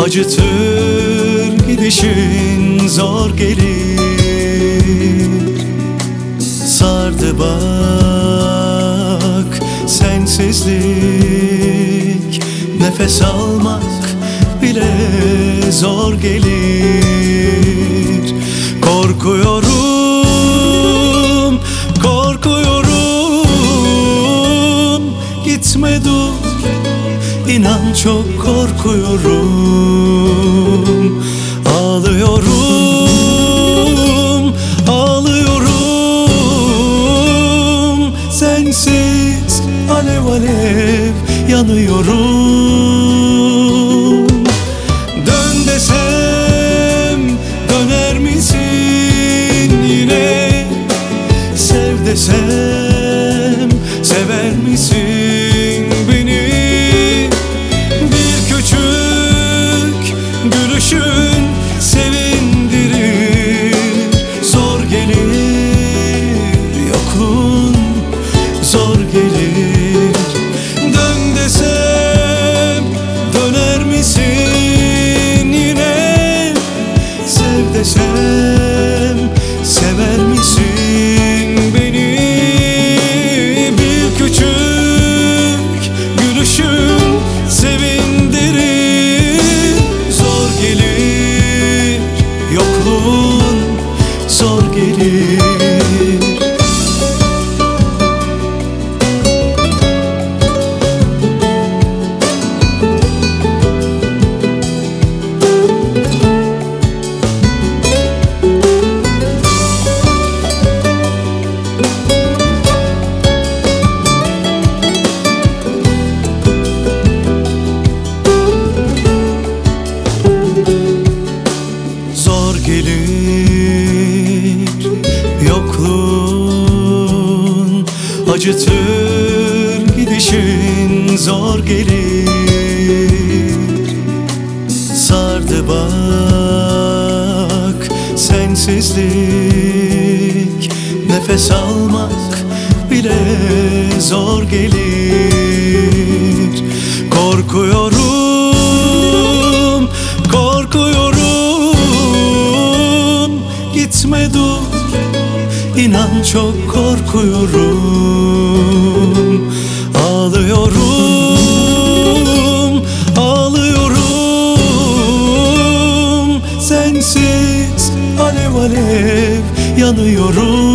Acıtır gidişin, zor gelir. Sardı bak sensizlik, nefes almak bile zor gelir. Korkuyorum, korkuyorum, gitme dur, İnan çok korkuyorum. Ağlıyorum, ağlıyorum, sensiz alev alev yanıyorum. Dön desem döner misin yine? Sev desem sever misin beni? Gülüşün sevindirir, zor gelir. Yokluğun zor gelir. Dön desem döner misin yine? Sev desem sever misin beni? Bir küçük gülüşün sevindirir, yokluğun zor gelir. Yokluğun acıtır gidişin, zor gelir. Sardı bak sensizlik, nefes almak bile zor gelir. Korkuyorum, korkuyorum, gitme dur, İnan çok korkuyorum. Ağlıyorum, ağlıyorum, sensiz alev alev yanıyorum.